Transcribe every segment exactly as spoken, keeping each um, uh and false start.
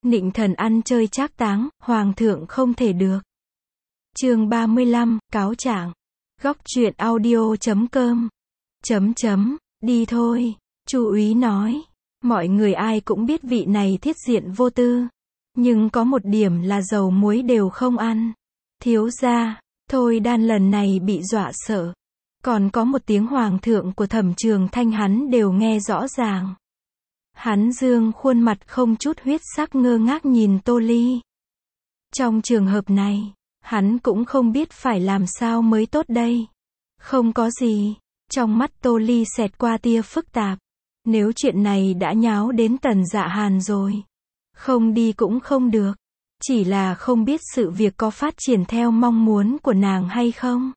Nịnh thần ăn chơi trác táng, hoàng thượng không thể được. Chương ba mươi lăm, cáo trạng. Góc truyện audio chấm com. Chấm chấm, đi thôi, Chu úy nói. Mọi người ai cũng biết vị này thiết diện vô tư. Nhưng có một điểm là dầu muối đều không ăn. Thiếu gia, Thôi Đan lần này bị dọa sợ. Còn có một tiếng hoàng thượng của Thẩm Trường Thanh hắn đều nghe rõ ràng. Hắn dương khuôn mặt không chút huyết sắc ngơ ngác nhìn Tô Ly. Trong trường hợp này, hắn cũng không biết phải làm sao mới tốt đây. Không có gì. Trong mắt Tô Ly xẹt qua tia phức tạp. Nếu chuyện này đã nháo đến Tần Dạ Hàn rồi, không đi cũng không được. Chỉ là không biết sự việc có phát triển theo mong muốn của nàng hay không.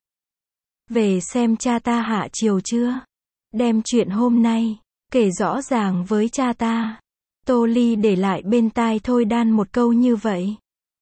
Về xem cha ta hạ chiều chưa? Đem chuyện hôm nay kể rõ ràng với cha ta. Tô Ly để lại bên tai Thôi Đan một câu như vậy.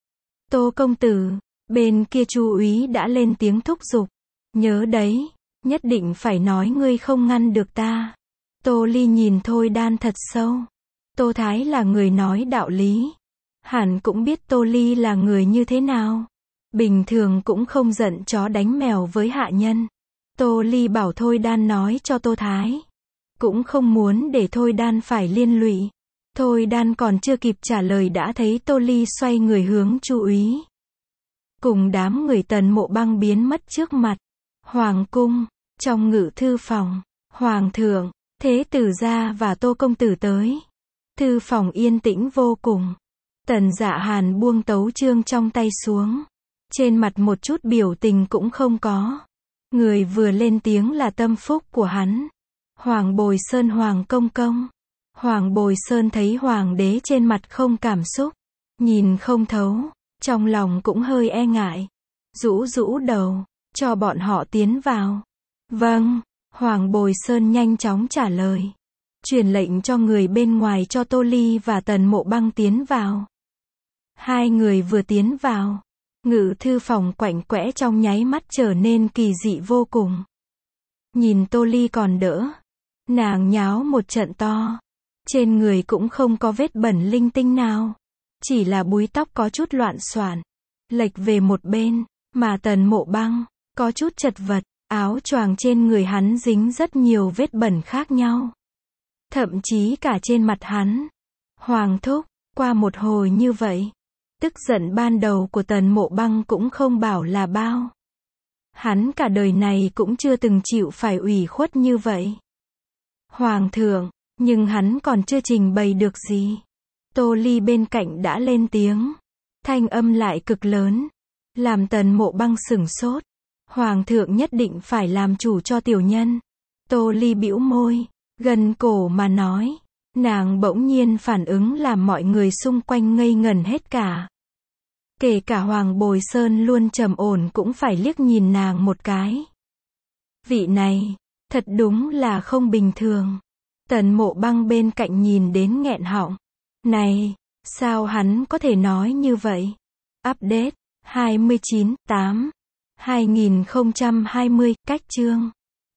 Tô công tử, bên kia Chu úy đã lên tiếng thúc giục. Nhớ đấy, nhất định phải nói ngươi không ngăn được ta. Tô Ly nhìn Thôi Đan thật sâu. Tô Thái là người nói đạo lý. Hẳn cũng biết Tô Ly là người như thế nào. Bình thường cũng không giận chó đánh mèo với hạ nhân. Tô Ly bảo Thôi Đan nói cho Tô Thái. Cũng không muốn để Thôi Đan phải liên lụy. Thôi Đan còn chưa kịp trả lời đã thấy Tô Ly xoay người hướng Chu úy. Cùng đám người Tần Mộ Băng biến mất trước mặt. Hoàng cung, trong ngự thư phòng. Hoàng thượng, Thế tử gia và Tô công tử tới. Thư phòng yên tĩnh vô cùng. Tần Dạ Hàn buông tấu chương trong tay xuống. Trên mặt một chút biểu tình cũng không có. Người vừa lên tiếng là tâm phúc của hắn. Hoàng Bồi Sơn Hoàng công công. Hoàng Bồi Sơn thấy hoàng đế trên mặt không cảm xúc, nhìn không thấu, trong lòng cũng hơi e ngại. Rũ rũ đầu, cho bọn họ tiến vào. Vâng, Hoàng Bồi Sơn nhanh chóng trả lời. Truyền lệnh cho người bên ngoài cho Tô Ly và Tần Mộ Băng tiến vào. Hai người vừa tiến vào, ngự thư phòng quạnh quẽ trong nháy mắt trở nên kỳ dị vô cùng. Nhìn Tô Ly còn đỡ. Nàng nháo một trận to. Trên người cũng không có vết bẩn linh tinh nào. Chỉ là búi tóc có chút loạn xoản, lệch về một bên, mà Tần Mộ Băng có chút chật vật, áo choàng trên người hắn dính rất nhiều vết bẩn khác nhau. Thậm chí cả trên mặt hắn. Hoàng thúc, qua một hồi như vậy, tức giận ban đầu của Tần Mộ Băng cũng không bảo là bao. Hắn cả đời này cũng chưa từng chịu phải ủy khuất như vậy. Hoàng thượng, nhưng hắn còn chưa trình bày được gì. Tô Ly bên cạnh đã lên tiếng. Thanh âm lại cực lớn. Làm Tần Mộ Băng sửng sốt. Hoàng thượng nhất định phải làm chủ cho tiểu nhân. Tô Ly bĩu môi, gần cổ mà nói. Nàng bỗng nhiên phản ứng làm mọi người xung quanh ngây ngẩn hết cả. Kể cả Hoàng Bồi Sơn luôn trầm ổn cũng phải liếc nhìn nàng một cái. Vị này, thật đúng là không bình thường. Tần Mộ Băng bên cạnh nhìn đến nghẹn họng. Này, sao hắn có thể nói như vậy? Update, hai mươi chín, tám, hai nghìn không trăm hai mươi, cách chương.